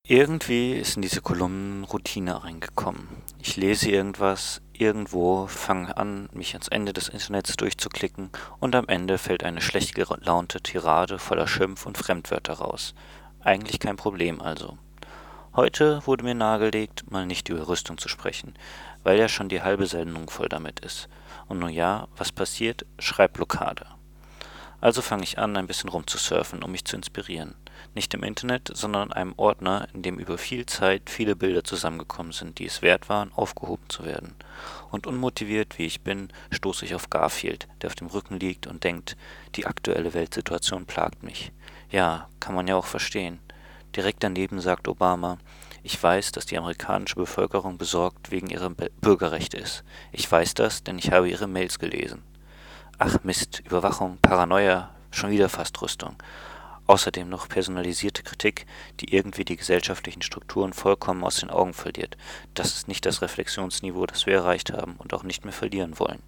Irgendwie ist in diese Kolumnen Routine reingekommen. Ich lese irgendwas, irgendwo, fange an, mich ans Ende des Internets durchzuklicken und am Ende fällt eine schlecht gelaunte Tirade voller Schimpf- und Fremdwörter raus. Eigentlich kein Problem also. Heute wurde mir nahegelegt, mal nicht über Rüstung zu sprechen, weil ja schon die halbe Sendung voll damit ist. Und nun ja, was passiert? Schreibblockade. Also fange ich an, ein bisschen rumzusurfen, um mich zu inspirieren. Nicht im Internet, sondern in einem Ordner, in dem über viel Zeit viele Bilder zusammengekommen sind, die es wert waren, aufgehoben zu werden. Und unmotiviert wie ich bin, stoße ich auf Garfield, der auf dem Rücken liegt und denkt, die aktuelle Weltsituation plagt mich. Ja, kann man ja auch verstehen. Direkt daneben sagt Obama, ich weiß, dass die amerikanische Bevölkerung besorgt wegen ihrer Bürgerrechte ist. Ich weiß das, denn ich habe ihre Mails gelesen. Ach Mist, Überwachung, Paranoia, schon wieder Fastrüstung. Außerdem noch personalisierte Kritik, die irgendwie die gesellschaftlichen Strukturen vollkommen aus den Augen verliert. Das ist nicht das Reflexionsniveau, das wir erreicht haben und auch nicht mehr verlieren wollen.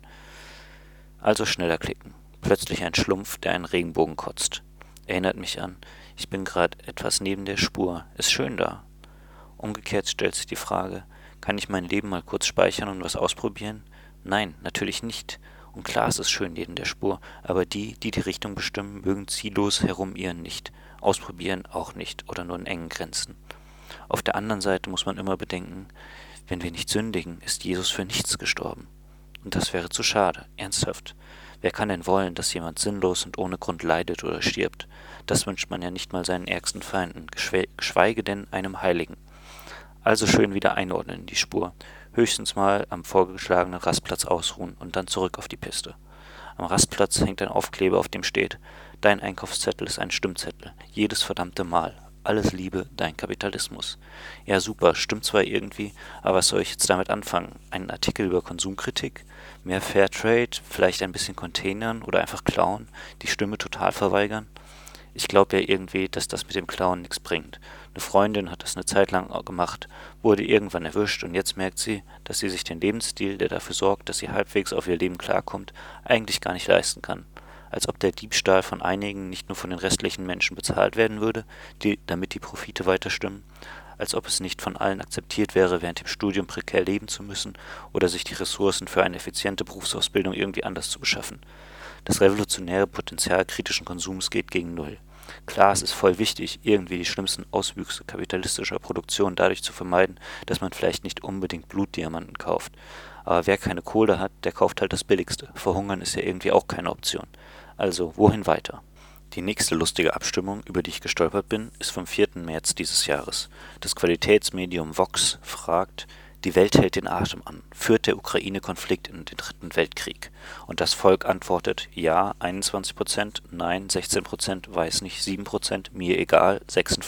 Also schneller klicken. Plötzlich ein Schlumpf, der einen Regenbogen kotzt. Erinnert mich an, ich bin gerade etwas neben der Spur. Ist schön da. Umgekehrt stellt sich die Frage, kann ich mein Leben mal kurz speichern und was ausprobieren? Nein, natürlich nicht. Und klar, es ist schön neben der Spur, aber die die Richtung bestimmen, mögen ziellos herumirren nicht, ausprobieren auch nicht oder nur in engen Grenzen. Auf der anderen Seite muss man immer bedenken, wenn wir nicht sündigen, ist Jesus für nichts gestorben. Und das wäre zu schade, ernsthaft. Wer kann denn wollen, dass jemand sinnlos und ohne Grund leidet oder stirbt? Das wünscht man ja nicht mal seinen ärgsten Feinden, geschweige denn einem Heiligen. Also schön wieder einordnen in die Spur. Höchstens mal am vorgeschlagenen Rastplatz ausruhen und dann zurück auf die Piste. Am Rastplatz hängt ein Aufkleber, auf dem steht: Dein Einkaufszettel ist ein Stimmzettel. Jedes verdammte Mal. Alles Liebe, dein Kapitalismus. Ja, super, stimmt zwar irgendwie, aber was soll ich jetzt damit anfangen? Einen Artikel über Konsumkritik? Mehr Fairtrade? Vielleicht ein bisschen Containern oder einfach klauen? Die Stimme total verweigern? Ich glaube ja irgendwie, dass das mit dem Klauen nichts bringt. Eine Freundin hat das eine Zeit lang gemacht, wurde irgendwann erwischt und jetzt merkt sie, dass sie sich den Lebensstil, der dafür sorgt, dass sie halbwegs auf ihr Leben klarkommt, eigentlich gar nicht leisten kann. Als ob der Diebstahl von einigen nicht nur von den restlichen Menschen bezahlt werden würde, damit die Profite weiter stimmen, als ob es nicht von allen akzeptiert wäre, während dem Studium prekär leben zu müssen oder sich die Ressourcen für eine effiziente Berufsausbildung irgendwie anders zu beschaffen. Das revolutionäre Potenzial kritischen Konsums geht gegen Null. Klar, es ist voll wichtig, irgendwie die schlimmsten Auswüchse kapitalistischer Produktion dadurch zu vermeiden, dass man vielleicht nicht unbedingt Blutdiamanten kauft. Aber wer keine Kohle hat, der kauft halt das Billigste. Verhungern ist ja irgendwie auch keine Option. Also, wohin weiter? Die nächste lustige Abstimmung, über die ich gestolpert bin, ist vom 4. März dieses Jahres. Das Qualitätsmedium Vox fragt: Die Welt hält den Atem an. Führt der Ukraine-Konflikt in den Dritten Weltkrieg? Und das Volk antwortet: Ja, 21%, nein, 16%, weiß nicht, 7%, mir egal,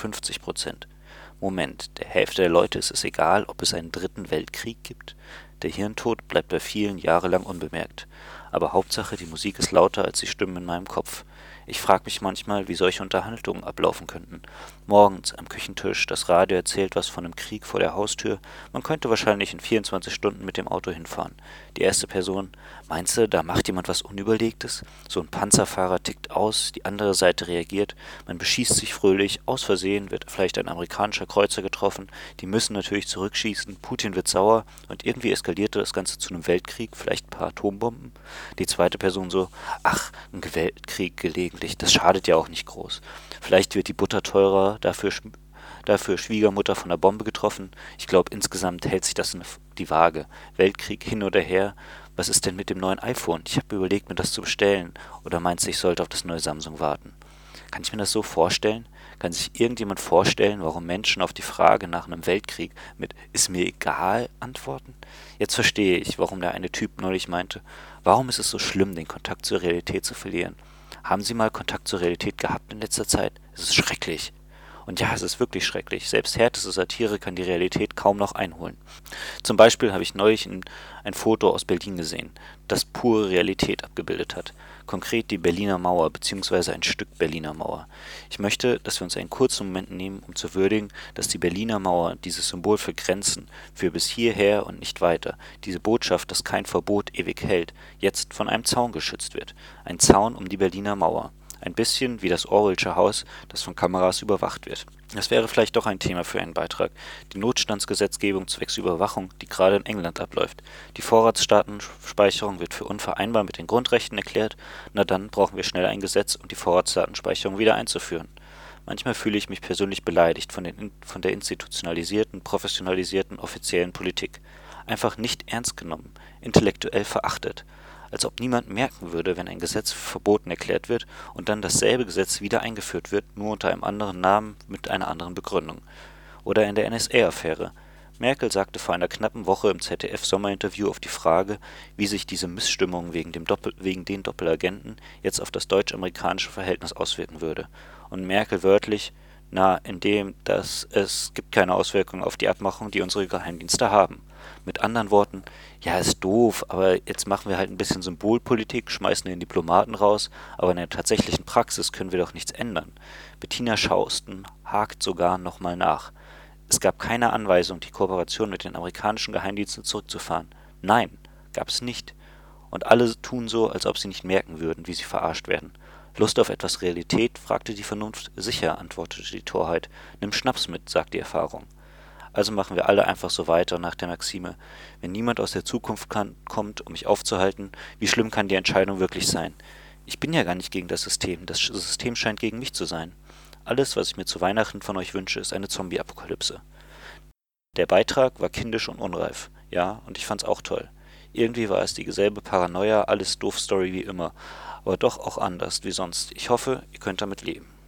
56%. Moment, der Hälfte der Leute ist es egal, ob es einen Dritten Weltkrieg gibt? Der Hirntod bleibt bei vielen jahrelang unbemerkt. Aber Hauptsache, die Musik ist lauter als die Stimmen in meinem Kopf. Ich frage mich manchmal, wie solche Unterhaltungen ablaufen könnten. Morgens am Küchentisch, das Radio erzählt was von einem Krieg vor der Haustür. Man könnte wahrscheinlich in 24 Stunden mit dem Auto hinfahren. Die erste Person: Meinst du, da macht jemand was Unüberlegtes? So ein Panzerfahrer tickt aus, die andere Seite reagiert, man beschießt sich fröhlich, aus Versehen wird vielleicht ein amerikanischer Kreuzer getroffen, die müssen natürlich zurückschießen, Putin wird sauer und irgendwie eskalierte das Ganze zu einem Weltkrieg, vielleicht ein paar Atombomben. Die zweite Person so: Ach, ein Weltkrieg gelegentlich, das schadet ja auch nicht groß. Vielleicht wird die Butter teurer, dafür Schwiegermutter von der Bombe getroffen. Ich glaube, insgesamt hält sich das in die Waage. Weltkrieg hin oder her. Was ist denn mit dem neuen iPhone? Ich habe überlegt, mir das zu bestellen. Oder meinst du, ich sollte auf das neue Samsung warten? Kann ich mir das so vorstellen? Kann sich irgendjemand vorstellen, warum Menschen auf die Frage nach einem Weltkrieg mit „Ist mir egal" antworten? Jetzt verstehe ich, warum der eine Typ neulich meinte: Warum ist es so schlimm, den Kontakt zur Realität zu verlieren? Haben Sie mal Kontakt zur Realität gehabt in letzter Zeit? Es ist schrecklich. Und ja, es ist wirklich schrecklich. Selbst härteste Satire kann die Realität kaum noch einholen. Zum Beispiel habe ich neulich ein Foto aus Berlin gesehen, das pure Realität abgebildet hat. Konkret die Berliner Mauer bzw. ein Stück Berliner Mauer. Ich möchte, dass wir uns einen kurzen Moment nehmen, um zu würdigen, dass die Berliner Mauer, dieses Symbol für Grenzen, für bis hierher und nicht weiter, diese Botschaft, dass kein Verbot ewig hält, jetzt von einem Zaun geschützt wird. Ein Zaun um die Berliner Mauer. Ein bisschen wie das Orwellsche Haus, das von Kameras überwacht wird. Das wäre vielleicht doch ein Thema für einen Beitrag. Die Notstandsgesetzgebung zwecks Überwachung, die gerade in England abläuft. Die Vorratsdatenspeicherung wird für unvereinbar mit den Grundrechten erklärt. Na dann brauchen wir schnell ein Gesetz, um die Vorratsdatenspeicherung wieder einzuführen. Manchmal fühle ich mich persönlich beleidigt von der institutionalisierten, professionalisierten, offiziellen Politik. Einfach nicht ernst genommen, intellektuell verachtet. Als ob niemand merken würde, wenn ein Gesetz für verboten erklärt wird und dann dasselbe Gesetz wieder eingeführt wird, nur unter einem anderen Namen mit einer anderen Begründung. Oder in der NSA-Affäre. Merkel sagte vor einer knappen Woche im ZDF-Sommerinterview auf die Frage, wie sich diese Missstimmung wegen den Doppelagenten jetzt auf das deutsch-amerikanische Verhältnis auswirken würde. Und Merkel wörtlich: Na, indem, dass es gibt keine Auswirkungen auf die Abmachung, die unsere Geheimdienste haben. Mit anderen Worten: Ja, ist doof, aber jetzt machen wir halt ein bisschen Symbolpolitik, schmeißen den Diplomaten raus, aber in der tatsächlichen Praxis können wir doch nichts ändern. Bettina Schausten hakt sogar nochmal nach. Es gab keine Anweisung, die Kooperation mit den amerikanischen Geheimdiensten zurückzufahren. Nein, gab es nicht. Und alle tun so, als ob sie nicht merken würden, wie sie verarscht werden. Lust auf etwas Realität? Fragte die Vernunft. Sicher, antwortete die Torheit. Nimm Schnaps mit, sagt die Erfahrung. Also machen wir alle einfach so weiter nach der Maxime: Wenn niemand aus der Zukunft kommt, um mich aufzuhalten, wie schlimm kann die Entscheidung wirklich sein? Ich bin ja gar nicht gegen das System scheint gegen mich zu sein. Alles, was ich mir zu Weihnachten von euch wünsche, ist eine Zombie-Apokalypse. Der Beitrag war kindisch und unreif. Ja, und ich fand's auch toll. Irgendwie war es dieselbe Paranoia, alles doof Story wie immer, aber doch auch anders wie sonst. Ich hoffe, ihr könnt damit leben.